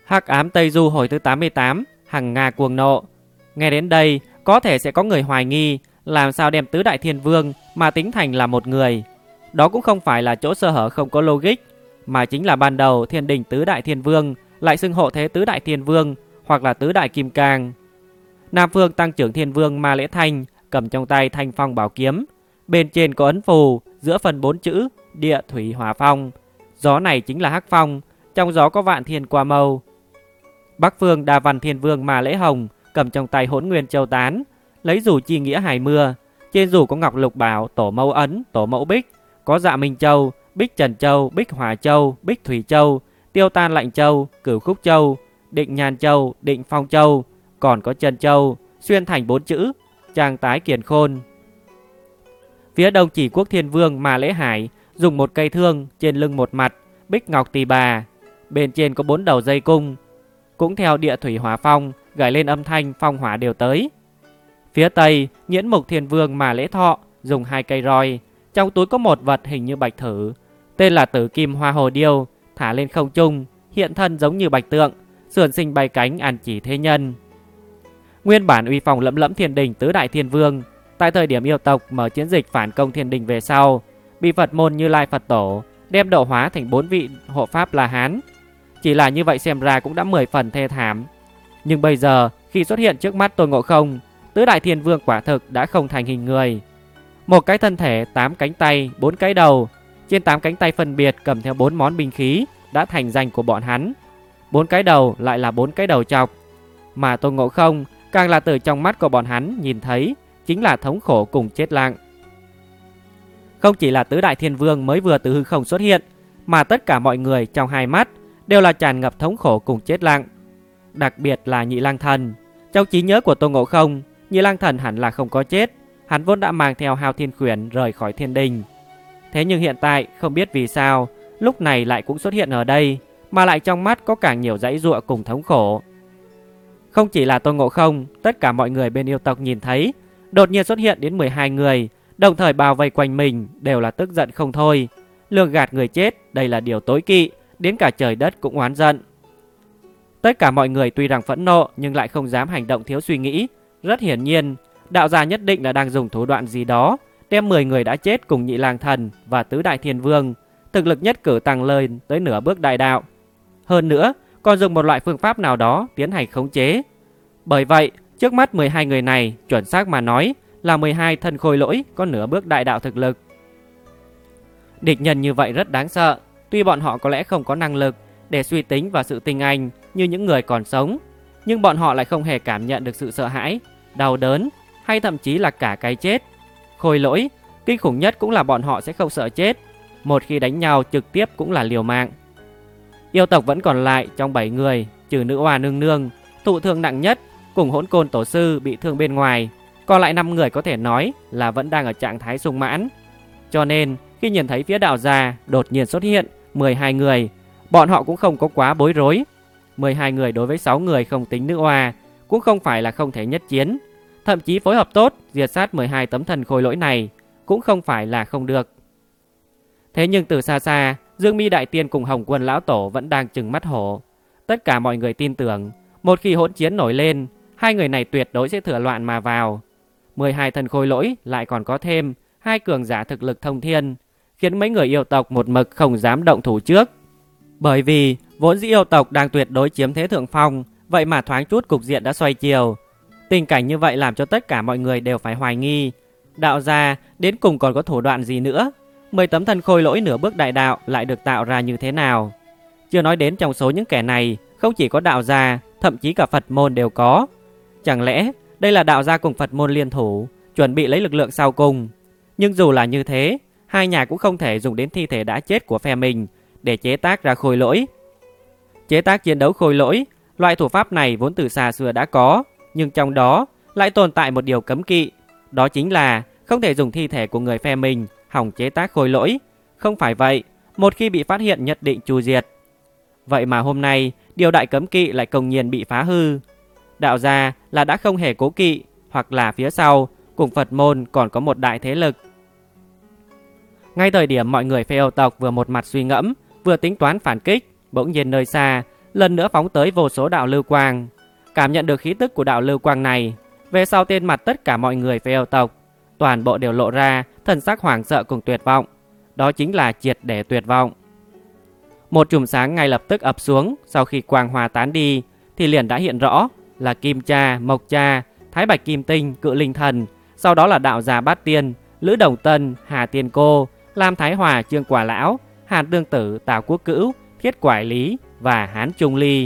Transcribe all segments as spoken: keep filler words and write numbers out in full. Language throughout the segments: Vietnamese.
Hắc ám Tây Du hồi thứ tám mươi tám, Hằng Nga cuồng nộ. Nghe đến đây, có thể sẽ có người hoài nghi làm sao đem tứ đại thiên vương mà tính thành là một người. Đó cũng không phải là chỗ sơ hở không có logic, mà chính là ban đầu thiên đình tứ đại thiên vương lại xưng hộ thế tứ đại thiên vương hoặc là tứ đại kim cang. Nam phương tăng trưởng thiên vương Ma Lễ Thanh cầm trong tay thanh phong bảo kiếm, bên trên có ấn phù, giữa phần bốn chữ địa thủy hỏa phong. Gió này chính là hắc phong, trong gió có vạn thiên qua mâu. Bắc phương Đa Văn Thiên Vương Ma Lễ Hồng cầm trong tay Hỗn Nguyên Châu Tán, lấy dù chi nghĩa hài mưa. Trên dù có ngọc lục bảo, tổ mẫu ấn, tổ mẫu bích, có dạ Minh Châu, Bích Trần Châu, Bích Hỏa Châu, Bích Thủy Châu, Tiêu Tan Lạnh Châu, Cửu Khúc Châu, Định Nhàn Châu, Định Phong Châu, còn có Trần Châu, xuyên thành bốn chữ Trang Tái Kiền Khôn. Phía đông Chỉ Quốc Thiên Vương Ma Lễ Hải dùng một cây thương, trên lưng một mặt bích ngọc tỳ bà, bên trên có bốn đầu dây cung, cũng theo địa thủy hỏa phong gảy lên âm thanh phong hỏa đều tới. Phía tây Nhễn Mục Thiên Vương Ma Lễ Thọ dùng hai cây roi, trong túi có một vật hình như bạch thử, tên là Tử Kim Hoa Hồ Điêu, thả lên không trung, hiện thân giống như bạch tượng, sườn sinh bay cánh ăn chỉ thế nhân. Nguyên bản uy phong lẫm lẫm thiên đình tứ đại thiên vương, tại thời điểm yêu tộc mở chiến dịch phản công thiên đình về sau, bị Phật môn Như Lai Phật Tổ đem độ hóa thành bốn vị hộ pháp La Hán. Chỉ là như vậy xem ra cũng đã mười phần thê thảm. Nhưng bây giờ khi xuất hiện trước mắt Tôn Ngộ Không, tứ đại thiên vương quả thực đã không thành hình người. Một cái thân thể, tám cánh tay, bốn cái đầu, trên tám cánh tay phân biệt cầm theo bốn món binh khí đã thành danh của bọn hắn. Bốn cái đầu lại là bốn cái đầu chọc, mà Tôn Ngộ Không càng là từ trong mắt của bọn hắn nhìn thấy chính là thống khổ cùng chết lặng. Không chỉ là tứ đại thiên vương mới vừa từ hư không xuất hiện, mà tất cả mọi người trong hai mắt đều là tràn ngập thống khổ cùng chết lặng. Đặc biệt là Nhị Lang Thần. Trong trí nhớ của Tôn Ngộ Không, Nhị Lang Thần hẳn là không có chết, hắn vốn đã mang theo Hao Thiên Khuyển rời khỏi thiên đình. Thế nhưng hiện tại không biết vì sao lúc này lại cũng xuất hiện ở đây, mà lại trong mắt có càng nhiều dãy giụa cùng thống khổ. Không chỉ là Tôn Ngộ Không, tất cả mọi người bên yêu tộc nhìn thấy đột nhiên xuất hiện đến mười hai người, đồng thời bao vây quanh mình, đều là tức giận không thôi. Lường gạt người chết, đây là điều tối kỵ, đến cả trời đất cũng oán giận. Tất cả mọi người tuy rằng phẫn nộ nhưng lại không dám hành động thiếu suy nghĩ. Rất hiển nhiên, đạo gia nhất định là đang dùng thủ đoạn gì đó đem mười người đã chết cùng Nhị Lang Thần và tứ đại thiên vương thực lực nhất cử tăng lên tới nửa bước đại đạo. Hơn nữa, còn dùng một loại phương pháp nào đó tiến hành khống chế. Bởi vậy, trước mắt mười hai người này chuẩn xác mà nói là mười hai thân khôi lỗi có nửa bước đại đạo thực lực. Địch nhân như vậy rất đáng sợ. Tuy bọn họ có lẽ không có năng lực để suy tính và sự tinh anh như những người còn sống, nhưng bọn họ lại không hề cảm nhận được sự sợ hãi, đau đớn hay thậm chí là cả cái chết. Khôi lỗi, kinh khủng nhất cũng là bọn họ sẽ không sợ chết. Một khi đánh nhau trực tiếp cũng là liều mạng. Yêu tộc vẫn còn lại trong bảy người, trừ nữ oa nương nương thụ thương nặng nhất cùng Hỗn Côn Tổ Sư bị thương bên ngoài, còn lại năm người có thể nói là vẫn đang ở trạng thái sung mãn. Cho nên khi nhìn thấy phía đạo gia đột nhiên xuất hiện mười hai người, bọn họ cũng không có quá bối rối. mười hai người đối với sáu người không tính nữ oa cũng không phải là không thể nhất chiến, thậm chí phối hợp tốt diệt sát mười hai tấm thần khôi lỗi này cũng không phải là không được. Thế nhưng từ xa xa, Dương Mi Đại Tiên cùng Hồng Quân Lão Tổ vẫn đang trừng mắt hổ. Tất cả mọi người tin tưởng, một khi hỗn chiến nổi lên, hai người này tuyệt đối sẽ thừa loạn mà vào. mười hai thần khôi lỗi lại còn có thêm hai cường giả thực lực thông thiên, khiến mấy người yêu tộc một mực không dám động thủ trước. Bởi vì vốn dĩ yêu tộc đang tuyệt đối chiếm thế thượng phong, vậy mà thoáng chút cục diện đã xoay chiều. Tình cảnh như vậy làm cho tất cả mọi người đều phải hoài nghi, đạo gia đến cùng còn có thủ đoạn gì nữa. Mười tấm thần khôi lỗi nửa bước đại đạo lại được tạo ra như thế nào? Chưa nói đến trong số những kẻ này, không chỉ có đạo gia, thậm chí cả Phật môn đều có. Chẳng lẽ đây là đạo gia cùng Phật môn liên thủ, chuẩn bị lấy lực lượng sau cùng? Nhưng dù là như thế, hai nhà cũng không thể dùng đến thi thể đã chết của phe mình để chế tác ra khôi lỗi. Chế tác chiến đấu khôi lỗi, loại thủ pháp này vốn từ xa xưa đã có, nhưng trong đó lại tồn tại một điều cấm kỵ, đó chính là không thể dùng thi thể của người phe mình hỏng chế tác khôi lỗi. Không phải vậy, một khi bị phát hiện nhất định tru diệt. Vậy mà hôm nay, điều đại cấm kỵ lại công nhiên bị phá hư. Đạo gia là đã không hề cố kỵ, hoặc là phía sau cùng Phật môn còn có một đại thế lực. Ngay thời điểm mọi người phe yêu tộc vừa một mặt suy ngẫm, vừa tính toán phản kích, bỗng nhiên nơi xa lần nữa phóng tới vô số đạo lưu quang. Cảm nhận được khí tức của đạo lưu quang này, về sau trên mặt tất cả mọi người phệ yêu tộc toàn bộ đều lộ ra thần sắc hoảng sợ cùng tuyệt vọng. Đó chính là triệt để tuyệt vọng. Một chùm sáng ngay lập tức ập xuống. Sau khi quang hòa tán đi thì liền đã hiện rõ là Kim Cha, Mộc Cha, Thái Bạch Kim Tinh, Cự Linh Thần. Sau đó là Đạo Già Bát Tiên, Lữ Đồng Tân, Hà Tiên Cô, Lam Thái Hòa, Trương Quả Lão, Hàn Tương Tử, Tào Quốc Cữu, Thiết Quải Lý và Hán Trung Ly.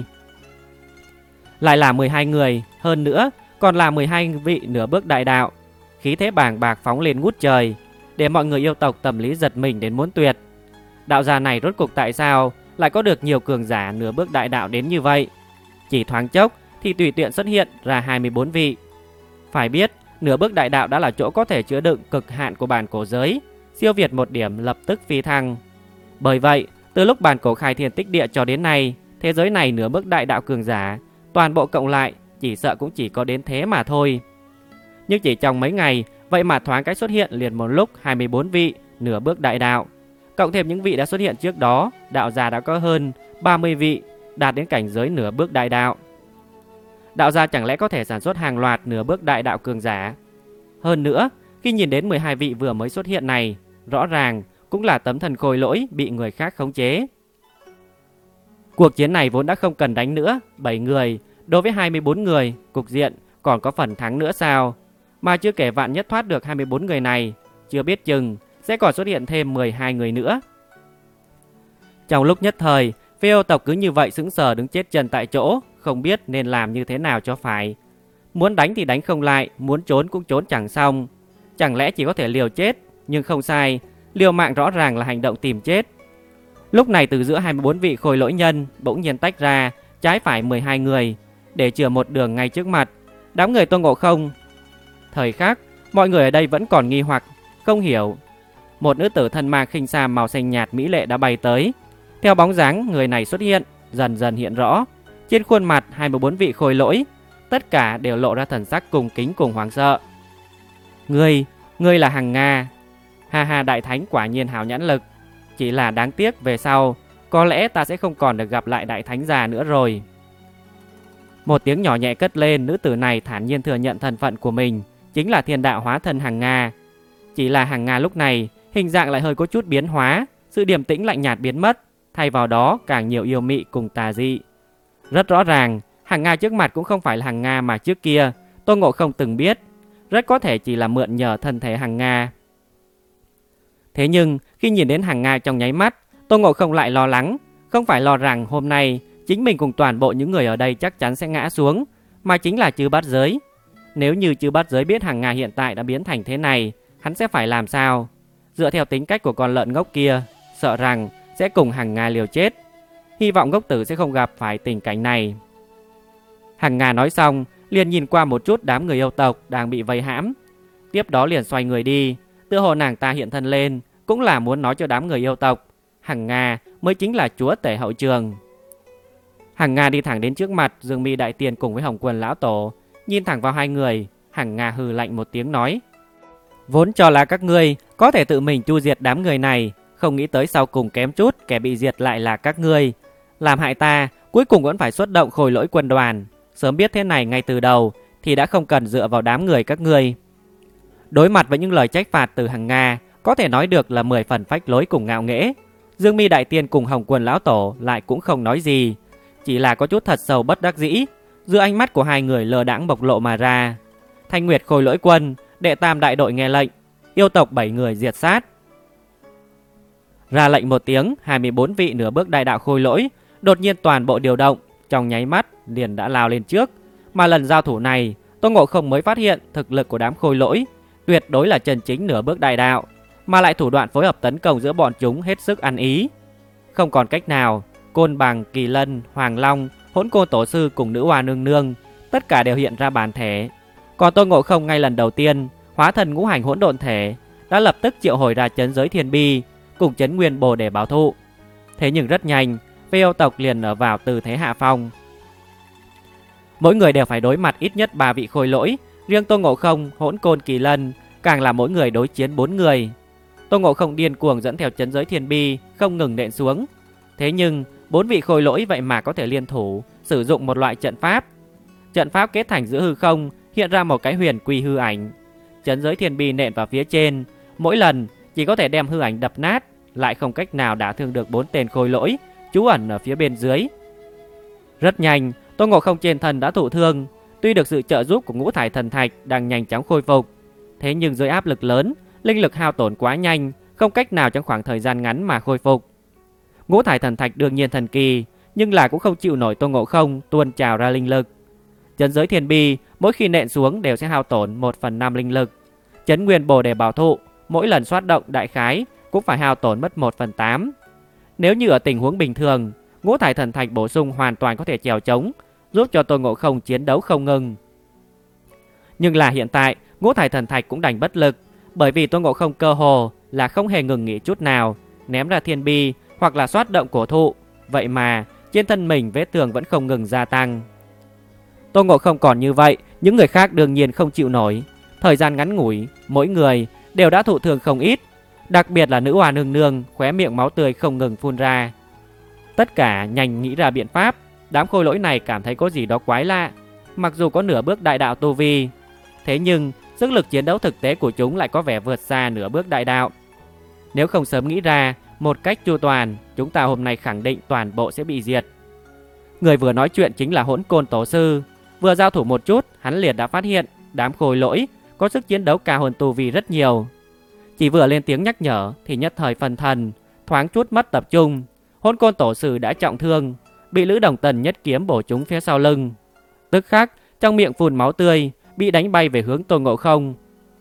Lại là mười hai người, hơn nữa còn là mười hai vị nửa bước đại đạo. Khí thế bàng bạc phóng lên ngút trời, để mọi người yêu tộc Tầm Lý giật mình đến muốn tuyệt. Đạo già này rốt cuộc tại sao lại có được nhiều cường giả nửa bước đại đạo đến như vậy? Chỉ thoáng chốc thì tùy tiện xuất hiện ra hai mươi bốn vị. Phải biết, nửa bước đại đạo đã là chỗ có thể chứa đựng cực hạn của bản cổ giới, siêu việt một điểm lập tức phi thăng. Bởi vậy, từ lúc bản cổ khai thiên tích địa cho đến nay, thế giới này nửa bước đại đạo cường giả toàn bộ cộng lại chỉ sợ cũng chỉ có đến thế mà thôi. Nhưng chỉ trong mấy ngày, vậy mà thoáng cái xuất hiện liền một lúc hai mươi bốn vị nửa bước đại đạo. Cộng thêm những vị đã xuất hiện trước đó, đạo già đã có hơn ba mươi vị đạt đến cảnh giới nửa bước đại đạo. Đạo gia chẳng lẽ có thể sản xuất hàng loạt nửa bước đại đạo cường giả? Hơn nữa, khi nhìn đến mười hai vị vừa mới xuất hiện này, rõ ràng cũng là tấm thần khôi lỗi bị người khác khống chế. Cuộc chiến này vốn đã không cần đánh nữa, bảy người đối với hai mươi bốn người, cục diện còn có phần thắng nữa sao? Mà chưa kể vạn nhất thoát được hai mươi bốn người này, chưa biết chừng sẽ còn xuất hiện thêm mười hai người nữa. Trong lúc nhất thời, Phệ yêu tộc cứ như vậy sững sờ đứng chết chân tại chỗ, không biết nên làm như thế nào cho phải. Muốn đánh thì đánh không lại, muốn trốn cũng trốn chẳng xong. Chẳng lẽ chỉ có thể liều chết? Nhưng không sai, liều mạng rõ ràng là hành động tìm chết. Lúc này từ giữa hai mươi bốn vị khôi lỗi nhân bỗng nhiên tách ra, trái phải mười hai người, để chừa một đường ngay trước mặt. Đám người Tôn Ngộ Không. Thời khắc, mọi người ở đây vẫn còn nghi hoặc, không hiểu. Một nữ tử thân mang khinh sa màu xanh nhạt mỹ lệ đã bay tới. Theo bóng dáng người này xuất hiện, dần dần hiện rõ. Trên khuôn mặt hai mươi bốn vị khôi lỗi, tất cả đều lộ ra thần sắc cùng kính cùng hoảng sợ. Ngươi, ngươi là Hằng Nga. Ha ha, đại thánh quả nhiên hảo nhãn lực. Chỉ là đáng tiếc về sau, có lẽ ta sẽ không còn được gặp lại đại thánh già nữa rồi. Một tiếng nhỏ nhẹ cất lên, nữ tử này thản nhiên thừa nhận thân phận của mình, chính là thiên đạo hóa thân Hằng Nga. Chỉ là Hằng Nga lúc này, hình dạng lại hơi có chút biến hóa, sự điềm tĩnh lạnh nhạt biến mất, thay vào đó càng nhiều yêu mị cùng tà dị. Rất rõ ràng, Hằng Nga trước mặt cũng không phải là Hằng Nga mà trước kia Tôn Ngộ Không từng biết, rất có thể chỉ là mượn nhờ thân thể Hằng Nga. Thế nhưng khi nhìn đến Hằng Nga trong nháy mắt, Tôn Ngộ Không lại lo lắng, không phải lo rằng hôm nay chính mình cùng toàn bộ những người ở đây chắc chắn sẽ ngã xuống, mà chính là Chư Bát Giới. Nếu như Chư Bát Giới biết Hằng Nga hiện tại đã biến thành thế này, hắn sẽ phải làm sao? Dựa theo tính cách của con lợn ngốc kia, sợ rằng sẽ cùng Hằng Nga liều chết. Hy vọng ngốc tử sẽ không gặp phải tình cảnh này. Hằng Nga nói xong, liền nhìn qua một chút đám người yêu tộc đang bị vây hãm. Tiếp đó liền xoay người đi, tựa hồ nàng ta hiện thân lên, cũng là muốn nói cho đám người yêu tộc, Hằng Nga mới chính là chúa tể hậu trường. Hằng Nga đi thẳng đến trước mặt Dương Mi Đại Tiên cùng với Hồng Quân Lão Tổ, nhìn thẳng vào hai người. Hằng Nga hừ lạnh một tiếng nói: Vốn cho là các ngươi có thể tự mình chu diệt đám người này, không nghĩ tới sau cùng kém chút kẻ bị diệt lại là các ngươi. Làm hại ta, cuối cùng vẫn phải xuất động khôi lỗi quân đoàn. Sớm biết thế này ngay từ đầu thì đã không cần dựa vào đám người các ngươi. Đối mặt với những lời trách phạt từ Hằng Nga, có thể nói được là mười phần phách lối cùng ngạo nghễ. Dương Mi Đại Tiên cùng Hồng Quân Lão Tổ lại cũng không nói gì, chỉ là có chút thật sâu bất đắc dĩ. Giữa ánh mắt của hai người lơ đãng bộc lộ mà ra. Thanh Nguyệt khôi lỗi quân, đệ tam đại đội nghe lệnh, yêu tộc bảy người diệt sát. Ra lệnh một tiếng, hai mươi bốn vị nửa bước đại đạo khôi lỗi đột nhiên toàn bộ điều động, trong nháy mắt liền đã lao lên trước. Mà lần giao thủ này, Tôn Ngộ Không mới phát hiện thực lực của đám khôi lỗi tuyệt đối là chân chính nửa bước đại đạo, mà lại thủ đoạn phối hợp tấn công giữa bọn chúng hết sức ăn ý. Không còn cách nào, Côn Bằng, Kỳ Lân, Hoàng Long, Hỗn Côn Tổ Sư cùng Nữ Hoa Nương Nương tất cả đều hiện ra bản thể. Còn Tôn Ngộ Không ngay lần đầu tiên hóa thần ngũ hành hỗn độn thể, đã lập tức triệu hồi ra chấn giới thiên bi cùng chấn nguyên bồ để bảo thụ. Thế nhưng rất nhanh, Phệ yêu tộc liền ở vào tư thế hạ phong. Mỗi người đều phải đối mặt ít nhất ba vị khôi lỗi, riêng Tôn Ngộ Không, Hỗn Côn, Kỳ Lân càng là mỗi người đối chiến bốn người. Tôn Ngộ Không điên cuồng dẫn theo chấn giới thiên bi không ngừng nện xuống. Thế nhưng bốn vị khôi lỗi vậy mà có thể liên thủ sử dụng một loại trận pháp. Trận pháp kết thành giữa hư không, hiện ra một cái huyền quy hư ảnh. Chấn giới thiên bi nện vào phía trên, mỗi lần chỉ có thể đem hư ảnh đập nát, lại không cách nào đả thương được bốn tên khôi lỗi trú ẩn ở phía bên dưới. Rất nhanh, Tôn Ngộ Không trên thân đã thụ thương. Tuy được sự trợ giúp của ngũ thải thần thạch đang nhanh chóng khôi phục, thế nhưng dưới áp lực lớn, linh lực hao tổn quá nhanh, không cách nào trong khoảng thời gian ngắn mà khôi phục. Ngũ thải thần thạch đương nhiên thần kỳ, nhưng là cũng không chịu nổi Tôn Ngộ Không tuôn trào ra linh lực. Chấn giới thiên bi mỗi khi nện xuống đều sẽ hao tổn một phần năm linh lực. Chấn nguyên bồ đề bảo thụ mỗi lần xoát động đại khái cũng phải hao tổn mất một phần tám. Nếu như ở tình huống bình thường, ngũ thải thần thạch bổ sung hoàn toàn có thể chèo chống, giúp cho Tôn Ngộ Không chiến đấu không ngừng. Nhưng là hiện tại, ngũ thải thần thạch cũng đành bất lực, bởi vì Tôn Ngộ Không cơ hồ là không hề ngừng nghỉ chút nào, ném ra thiên bi hoặc là xoát động cổ thụ, vậy mà trên thân mình vết thương vẫn không ngừng gia tăng. Tôn Ngộ Không còn như vậy, những người khác đương nhiên không chịu nổi. Thời gian ngắn ngủi, mỗi người đều đã thụ thương không ít, đặc biệt là nữ hoa nương nương, khóe miệng máu tươi không ngừng phun ra. Tất cả nhanh nghĩ ra biện pháp. Đám khôi lỗi này cảm thấy có gì đó quái lạ. Mặc dù có nửa bước đại đạo tu vi, thế nhưng sức lực chiến đấu thực tế của chúng lại có vẻ vượt xa nửa bước đại đạo. Nếu không sớm nghĩ ra một cách chu toàn, chúng ta hôm nay khẳng định toàn bộ sẽ bị diệt. Người vừa nói chuyện chính là Hỗn Côn Tổ Sư. Vừa giao thủ một chút, hắn liền đã phát hiện đám khôi lỗi có sức chiến đấu cao hơn tu vi rất nhiều. Chỉ vừa lên tiếng nhắc nhở thì nhất thời phân thần, thoáng chút mất tập trung. Hỗn Côn Tổ Sư đã trọng thương, bị Lữ Đồng Tần nhất kiếm bổ trúng phía sau lưng. Tức khắc trong miệng phun máu tươi, bị đánh bay về hướng Tôn Ngộ Không.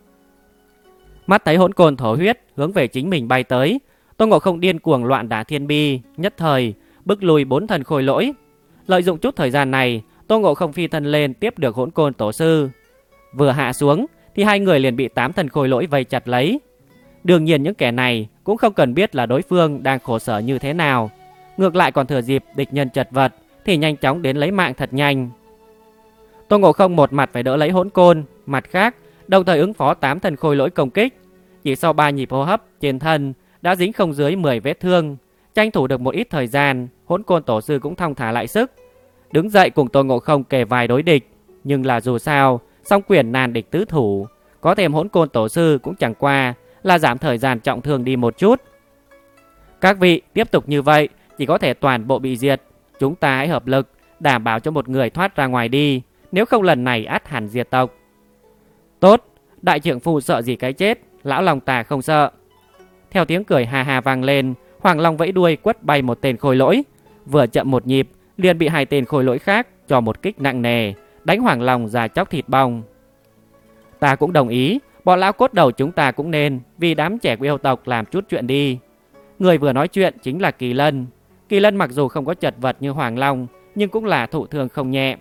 Mắt thấy Hỗn Côn thổ huyết hướng về chính mình bay tới, Tôn Ngộ Không điên cuồng loạn đả thiên bi, nhất thời bức lùi bốn thần khôi lỗi. Lợi dụng chút thời gian này, Tôn Ngộ Không phi thân lên tiếp được Hỗn Côn Tổ Sư. Vừa hạ xuống thì hai người liền bị tám thần khôi lỗi vây chặt lấy. Đương nhiên những kẻ này cũng không cần biết là đối phương đang khổ sở như thế nào, ngược lại còn thừa dịp địch nhân chật vật thì nhanh chóng đến lấy mạng thật nhanh. Tôn Ngộ Không một mặt phải đỡ lấy Hỗn Côn, mặt khác đồng thời ứng phó tám thần khôi lỗi công kích. Chỉ sau ba nhịp hô hấp, trên thân đã dính không dưới mười vết thương. Tranh thủ được một ít thời gian, Hỗn Côn Tổ Sư cũng thong thả lại sức, đứng dậy cùng Tôn Ngộ Không kề vai đối địch. Nhưng là dù sao, song quyền nan địch tứ thủ, có thêm Hỗn Côn Tổ Sư cũng chẳng qua là giảm thời gian trọng thương đi một chút. Các vị tiếp tục như vậy chỉ có thể toàn bộ bị diệt. Chúng ta hãy hợp lực đảm bảo cho một người thoát ra ngoài đi, nếu không lần này ắt hẳn diệt tộc. Tốt, đại trượng phu sợ gì cái chết, lão Long ta không sợ. Theo tiếng cười hà hà vang lên, Hoàng Long vẫy đuôi quất bay một tên khôi lỗi. Vừa chậm một nhịp liền bị hai tên khôi lỗi khác cho một kích nặng nề, đánh Hoàng Long ra chóc thịt bong. Ta cũng đồng ý, bọn lão cốt đầu chúng ta cũng nên vì đám trẻ của yêu tộc làm chút chuyện đi. Người vừa nói chuyện chính là Kỳ Lân. Kỳ Lân mặc dù không có chật vật như Hoàng Long, nhưng cũng là thụ thương không nhẹ.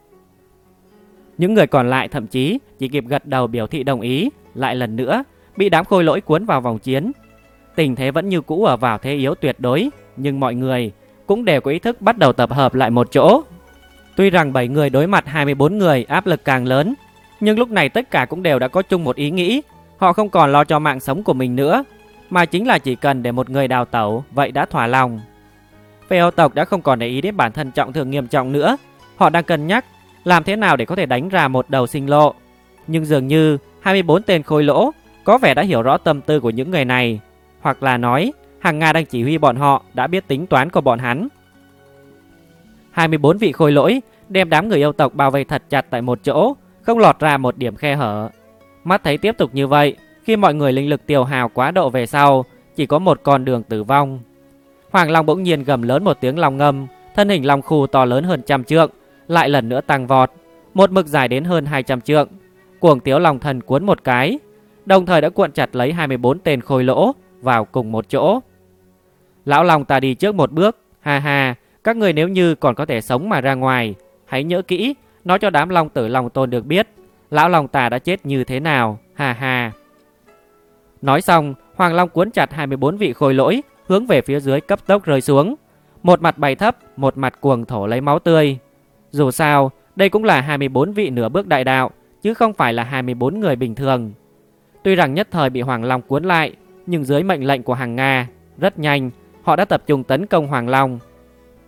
Những người còn lại thậm chí chỉ kịp gật đầu biểu thị đồng ý, lại lần nữa bị đám khôi lỗi cuốn vào vòng chiến. Tình thế vẫn như cũ ở vào thế yếu tuyệt đối, nhưng mọi người cũng đều có ý thức bắt đầu tập hợp lại một chỗ. Tuy rằng bảy người đối mặt hai mươi bốn người áp lực càng lớn, nhưng lúc này tất cả cũng đều đã có chung một ý nghĩ. Họ không còn lo cho mạng sống của mình nữa, mà chính là chỉ cần để một người đào tẩu, vậy đã thỏa lòng. Phệ yêu tộc đã không còn để ý đến bản thân trọng thương nghiêm trọng nữa. Họ đang cân nhắc làm thế nào để có thể đánh ra một đầu sinh lộ. Nhưng dường như hai mươi bốn tên khôi lỗ có vẻ đã hiểu rõ tâm tư của những người này, hoặc là nói Hằng Nga đang chỉ huy bọn họ đã biết tính toán của bọn hắn. hai mươi bốn vị khôi lỗi đem đám người yêu tộc bao vây thật chặt tại một chỗ, không lọt ra một điểm khe hở. Mắt thấy tiếp tục như vậy, khi mọi người linh lực tiêu hao quá độ về sau, chỉ có một con đường tử vong. Hoàng Long bỗng nhiên gầm lớn một tiếng long ngâm, thân hình long khu to lớn hơn trăm trượng, lại lần nữa tăng vọt, một mực dài đến hơn hai trăm trượng. Cuồng Tiếu Long Thần cuốn một cái, đồng thời đã cuộn chặt lấy hai mươi bốn tên khôi lỗ vào cùng một chỗ. Lão Long ta đi trước một bước, ha ha, các người nếu như còn có thể sống mà ra ngoài, hãy nhớ kỹ, nói cho đám Long Tử Long Tôn được biết, lão Long ta đã chết như thế nào, ha ha. Nói xong, Hoàng Long cuốn chặt hai mươi bốn vị khôi lỗi, hướng về phía dưới cấp tốc rơi xuống. Một mặt bay thấp, một mặt cuồng thổ lấy máu tươi. Dù sao, đây cũng là hai mươi bốn vị nửa bước đại đạo, chứ không phải là hai mươi bốn người bình thường. Tuy rằng nhất thời bị Hoàng Long cuốn lại, nhưng dưới mệnh lệnh của Hằng Nga, rất nhanh, họ đã tập trung tấn công Hoàng Long.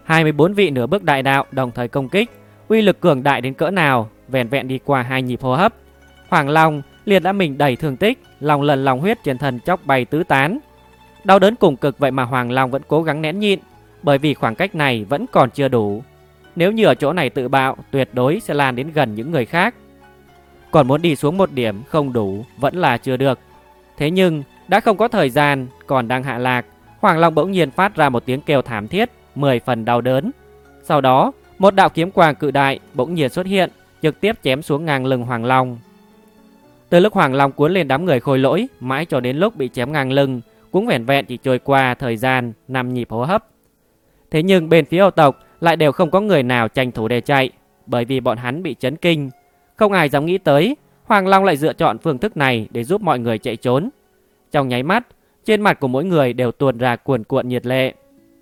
hai mươi bốn vị nửa bước đại đạo đồng thời công kích, uy lực cường đại đến cỡ nào, vẹn vẹn đi qua hai nhịp hô hấp, Hoàng Long liền đã mình đầy thương tích, lòng lần lòng huyết trên thân chóc bay tứ tán. Đau đớn cùng cực vậy mà Hoàng Long vẫn cố gắng nén nhịn, bởi vì khoảng cách này vẫn còn chưa đủ. Nếu như ở chỗ này tự bạo, tuyệt đối sẽ lan đến gần những người khác. Còn muốn đi xuống một điểm không đủ, vẫn là chưa được. Thế nhưng đã không có thời gian, còn đang hạ lạc, Hoàng Long bỗng nhiên phát ra một tiếng kêu thảm thiết, mười phần đau đớn. Sau đó, một đạo kiếm quang cự đại bỗng nhiên xuất hiện, trực tiếp chém xuống ngang lưng Hoàng Long. Từ lúc Hoàng Long cuốn lên đám người khôi lỗi, mãi cho đến lúc bị chém ngang lưng, cũng vẻn vẹn chỉ trôi qua thời gian năm nhịp hô hấp. Thế nhưng bên phía Âu tộc lại đều không có người nào tranh thủ để chạy, bởi vì bọn hắn bị chấn kinh. Không ai dám nghĩ tới Hoàng Long lại lựa chọn phương thức này để giúp mọi người chạy trốn. Trong nháy mắt, trên mặt của mỗi người đều tuôn ra cuồn cuộn nhiệt lệ.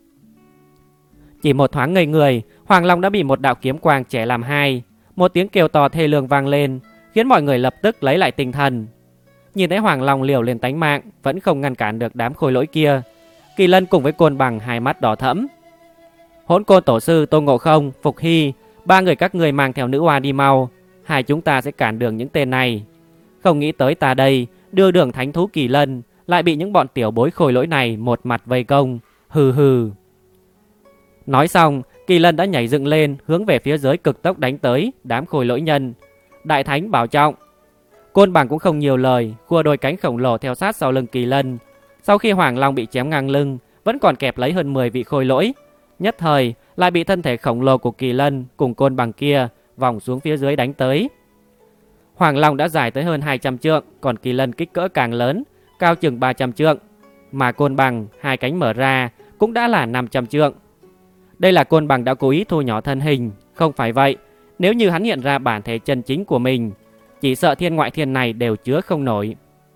Chỉ một thoáng ngây người, Hoàng Long đã bị một đạo kiếm quang chẻ làm hai. Một tiếng kêu to thê lương vang lên, khiến mọi người lập tức lấy lại tinh thần. Nhìn thấy Hoàng Long liều lên tánh mạng, vẫn không ngăn cản được đám khôi lỗi kia. Kỳ Lân cùng với Côn Bằng hai mắt đỏ thẫm. Hỗn Côn Tổ sư, Tôn Ngộ Không, Phục Hy, ba người các người mang theo nữ oa đi mau. Hai chúng ta sẽ cản đường những tên này. Không nghĩ tới ta đây, đưa đường thánh thú Kỳ Lân lại bị những bọn tiểu bối khôi lỗi này một mặt vây công. Hừ hừ. Nói xong, Kỳ Lân đã nhảy dựng lên, hướng về phía dưới cực tốc đánh tới đám khôi lỗi nhân. Đại thánh bảo trọng. Côn Bằng cũng không nhiều lời, khua đôi cánh khổng lồ theo sát sau lưng Kỳ Lân. Sau khi Hoàng Long bị chém ngang lưng, vẫn còn kẹp lấy hơn mười vị khôi lỗi. Nhất thời lại bị thân thể khổng lồ của Kỳ Lân cùng Côn Bằng kia vòng xuống phía dưới đánh tới. Hoàng Long đã dài tới hơn hai trăm trượng, còn Kỳ Lân kích cỡ càng lớn, cao chừng ba trăm trượng, mà Côn Bằng hai cánh mở ra cũng đã là năm trăm trượng. Đây là Côn Bằng đã cố ý thu nhỏ thân hình, không phải vậy, nếu như hắn hiện ra bản thể chân chính của mình, chỉ sợ thiên ngoại thiên này đều chứa không nổi.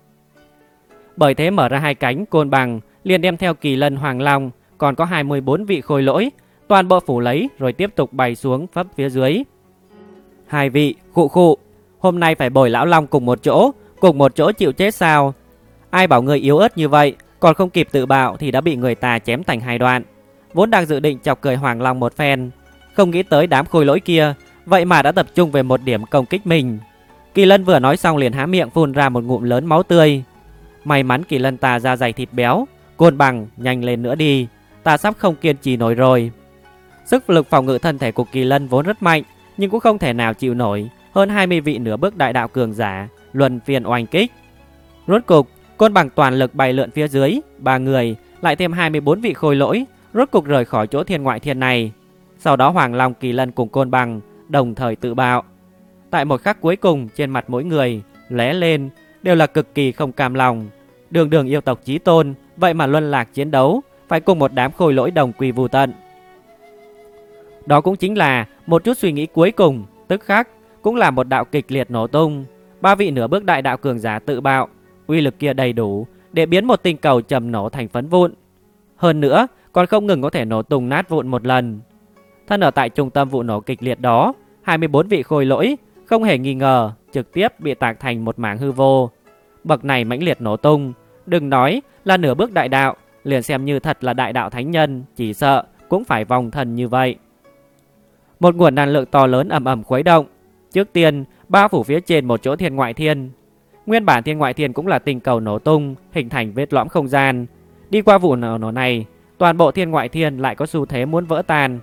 Bởi thế mở ra hai cánh, Côn Bằng liền đem theo Kỳ Lân, Hoàng Long, còn có hai mươi bốn vị khôi lỗi, toàn bộ phủ lấy rồi tiếp tục bay xuống phấp phía dưới. Hai vị, khụ khụ, hôm nay phải bồi lão Long cùng một chỗ, cùng một chỗ chịu chết sao? Ai bảo người yếu ớt như vậy, còn không kịp tự bạo thì đã bị người ta chém thành hai đoạn. Vốn đang dự định chọc cười Hoàng Long một phen, không nghĩ tới đám khôi lỗi kia vậy mà đã tập trung về một điểm công kích mình. Kỳ Lân vừa nói xong liền há miệng phun ra một ngụm lớn máu tươi. May mắn Kỳ Lân ta da dày thịt béo, Côn Bằng nhanh lên nữa đi, ta sắp không kiên trì nổi rồi. Sức lực phòng ngự thân thể của Kỳ Lân vốn rất mạnh, nhưng cũng không thể nào chịu nổi hơn hai mươi vị nửa bước đại đạo cường giả luân phiên oanh kích. Rốt cục, Côn Bằng toàn lực bay lượn phía dưới, ba người lại thêm hai mươi bốn vị khôi lỗi rốt cục rời khỏi chỗ thiên ngoại thiên này. Sau đó Hoàng Long, Kỳ Lân cùng Côn Bằng đồng thời tự bạo. Tại một khắc cuối cùng, trên mặt mỗi người lóe lên đều là cực kỳ không cam lòng. Đường đường yêu tộc chí tôn, vậy mà luân lạc chiến đấu, phải cùng một đám khôi lỗi đồng quy vu tận. Đó cũng chính là một chút suy nghĩ cuối cùng, tức khắc cũng là một đạo kịch liệt nổ tung. Ba vị nửa bước đại đạo cường giả tự bạo, uy lực kia đầy đủ để biến một tinh cầu trầm nổ thành phấn vụn. Hơn nữa, còn không ngừng có thể nổ tung nát vụn một lần. Thân ở tại trung tâm vụ nổ kịch liệt đó, hai mươi bốn vị khôi lỗi không hề nghi ngờ trực tiếp bị tạc thành một mảng hư vô. Bậc này mãnh liệt nổ tung, đừng nói là nửa bước đại đạo, liền xem như thật là đại đạo thánh nhân, chỉ sợ cũng phải vòng thần như vậy. Một nguồn năng lượng to lớn ầm ầm khuấy động, trước tiên bao phủ phía trên một chỗ thiên ngoại thiên. Nguyên bản thiên ngoại thiên cũng là tinh cầu nổ tung, hình thành vết lõm không gian. Đi qua vụ nổ nổ này, toàn bộ thiên ngoại thiên lại có xu thế muốn vỡ tan.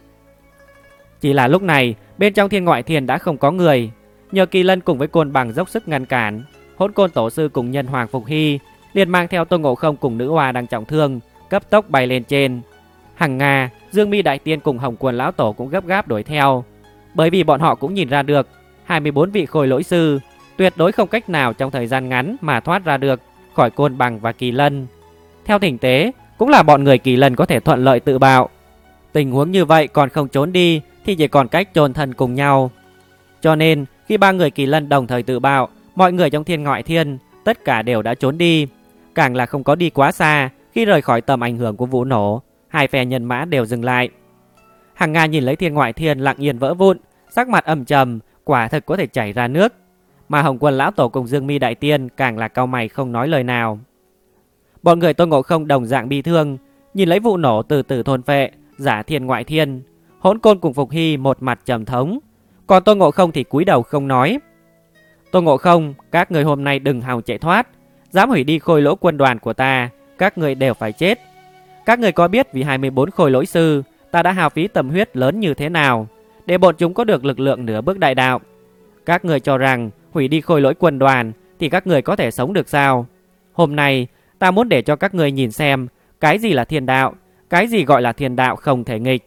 Chỉ là lúc này, bên trong thiên ngoại thiên đã không có người. Nhờ Kỳ Lân cùng với Côn Bằng dốc sức ngăn cản, Hỗn Côn Tổ sư cùng Nhân Hoàng Phục Hy liền mang theo Tôn Ngộ Không cùng nữ oa đang trọng thương, cấp tốc bay lên trên. Hằng Nga, Dương Mi Đại Tiên cùng Hồng Quân Lão Tổ cũng gấp gáp đuổi theo, bởi vì bọn họ cũng nhìn ra được hai mươi bốn vị khôi lỗi sư tuyệt đối không cách nào trong thời gian ngắn mà thoát ra được khỏi Côn Bằng và Kỳ Lân. Theo tình tế, cũng là bọn người Kỳ Lân có thể thuận lợi tự bạo. Tình huống như vậy còn không trốn đi thì chỉ còn cách chôn thân cùng nhau. Cho nên khi ba người Kỳ Lân đồng thời tự bạo, mọi người trong thiên ngoại thiên tất cả đều đã trốn đi. Càng là không có đi quá xa, khi rời khỏi tầm ảnh hưởng của vụ nổ, hai phe nhân mã đều dừng lại. Hằng Nga nhìn lấy thiên ngoại thiên lặng yên vỡ vụn, sắc mặt âm trầm, quả thực có thể chảy ra nước. Mà Hồng Quân Lão Tổ cùng Dương Mi Đại Tiên càng là cau mày không nói lời nào. Bọn người Tôn Ngộ Không đồng dạng bi thương, nhìn lấy vụ nổ từ từ thôn phệ, giả thiên ngoại thiên. Hỗn Côn cùng Phục Hy một mặt trầm thống, còn Tôn Ngộ Không thì cúi đầu không nói. Tôn Ngộ Không, các người hôm nay đừng hòng chạy thoát. Dám hủy đi khôi lỗi quân đoàn của ta, các người đều phải chết. Các người có biết vì hai mươi bốn khôi lỗi sư ta đã hao phí tâm huyết lớn như thế nào để bọn chúng có được lực lượng nửa bước đại đạo? Các người cho rằng hủy đi khôi lỗi quân đoàn thì các người có thể sống được sao? Hôm nay ta muốn để cho các người nhìn xem cái gì là thiên đạo, cái gì gọi là thiên đạo không thể nghịch.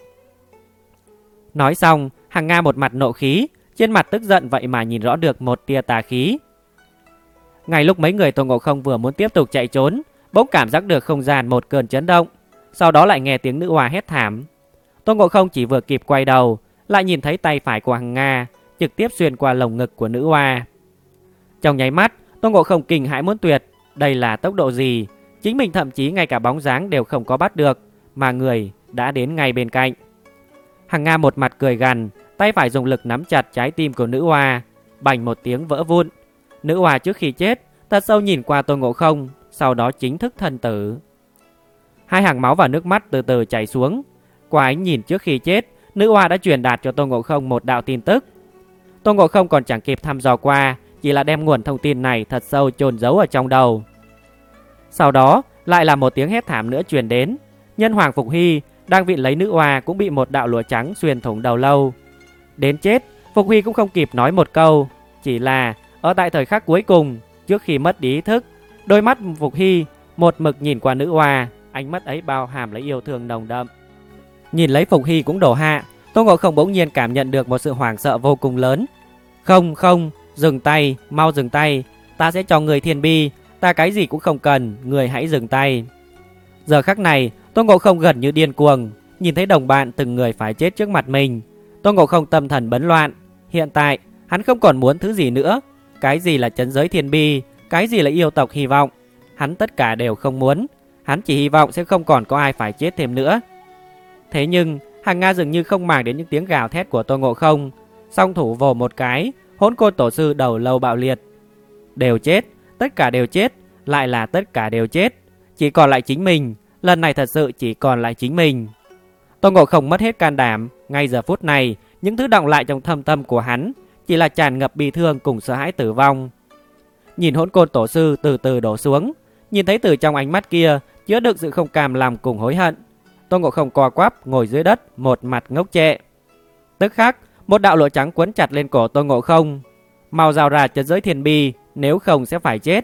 Nói xong, Hằng Nga một mặt nộ khí, trên mặt tức giận vậy mà nhìn rõ được một tia tà khí. Ngay lúc mấy người Tôn Ngộ Không vừa muốn tiếp tục chạy trốn, bỗng cảm giác được không gian một cơn chấn động, sau đó lại nghe tiếng nữ oa hét thảm. Tôn Ngộ Không chỉ vừa kịp quay đầu, lại nhìn thấy tay phải của Hằng Nga trực tiếp xuyên qua lồng ngực của nữ oa. Trong nháy mắt, Tôn Ngộ Không kinh hãi muốn tuyệt, đây là tốc độ gì? Chính mình thậm chí ngay cả bóng dáng đều không có bắt được, mà người đã đến ngay bên cạnh. Hằng Nga một mặt cười gằn, tay phải dùng lực nắm chặt trái tim của nữ oa, bành một tiếng vỡ vụn. Nữ oa trước khi chết thật sâu nhìn qua Tôn Ngộ Không, sau đó chính thức thân tử. Hai hàng máu và nước mắt từ từ chảy xuống. Qua ánh nhìn trước khi chết, nữ oa đã truyền đạt cho Tôn Ngộ Không một đạo tin tức. Tôn Ngộ Không còn chẳng kịp thăm dò qua, chỉ là đem nguồn thông tin này thật sâu chôn giấu ở trong đầu. Sau đó lại là một tiếng hét thảm nữa truyền đến. Nhân hoàng Phục Hy đang vịn lấy nữ oa cũng bị một đạo lụa trắng xuyên thủng đầu lâu. Đến chết, Phục Hy cũng không kịp nói một câu, chỉ là ở tại thời khắc cuối cùng, trước khi mất đi ý thức, đôi mắt Phục Hy một mực nhìn qua nữ oa, ánh mắt ấy bao hàm lấy yêu thương nồng đậm. Nhìn lấy Phục Hy cũng đổ hạ, Tôn Ngộ Không bỗng nhiên cảm nhận được một sự hoảng sợ vô cùng lớn. Không không, dừng tay, mau dừng tay, ta sẽ cho người thiên bi, ta cái gì cũng không cần, người hãy dừng tay. Giờ khắc này, Tôn Ngộ Không gần như điên cuồng, nhìn thấy đồng bạn từng người phải chết trước mặt mình. Tôn Ngộ Không tâm thần bấn loạn, hiện tại hắn không còn muốn thứ gì nữa. Cái gì là trấn giới thiên bi, cái gì là yêu tộc hy vọng, hắn tất cả đều không muốn. Hắn chỉ hy vọng sẽ không còn có ai phải chết thêm nữa. Thế nhưng Hằng Nga dường như không màng đến những tiếng gào thét của Tôn Ngộ Không, song thủ vồ một cái, Hỗn Côn tổ sư đầu lâu bạo liệt. Đều chết, tất cả đều chết, lại là tất cả đều chết, chỉ còn lại chính mình. Lần này thật sự chỉ còn lại chính mình. Tôn Ngộ Không mất hết can đảm. Ngay giờ phút này, những thứ đọng lại trong thâm tâm của hắn chỉ là tràn ngập bi thương cùng sợ hãi tử vong. Nhìn Hỗn Côn tổ sư từ từ đổ xuống, nhìn thấy từ trong ánh mắt kia chứa đựng sự không cam lòng cùng hối hận, Tôn Ngộ Không co quắp ngồi dưới đất, một mặt ngốc trệ. Tức khắc, một đạo lụa trắng quấn chặt lên cổ Tôn Ngộ Không. Mau rào ra trấn giới thiên bi, nếu không sẽ phải chết.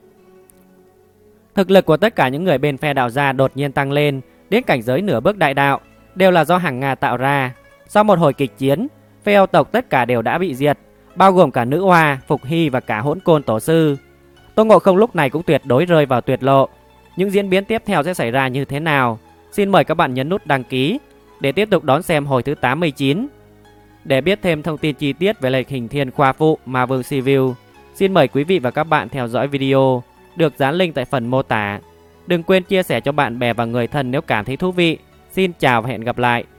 Thực lực của tất cả những người bên phe đạo gia đột nhiên tăng lên đến cảnh giới nửa bước đại đạo, đều là do Hằng Nga tạo ra. Sau một hồi kịch chiến, phe yêu tộc tất cả đều đã bị diệt, bao gồm cả nữ oa, Phục Hy và cả Hỗn Côn tổ sư. Tôn Ngộ Không lúc này cũng tuyệt đối rơi vào tuyệt lộ. Những diễn biến tiếp theo sẽ xảy ra như thế nào? Xin mời các bạn nhấn nút đăng ký để tiếp tục đón xem hồi thứ tám mươi chín. Để biết thêm thông tin chi tiết về lịch hình thiên khoa phụ Ma Vương Review, xin mời quý vị và các bạn theo dõi video được dán link tại phần mô tả. Đừng quên chia sẻ cho bạn bè và người thân nếu cảm thấy thú vị. Xin chào và hẹn gặp lại.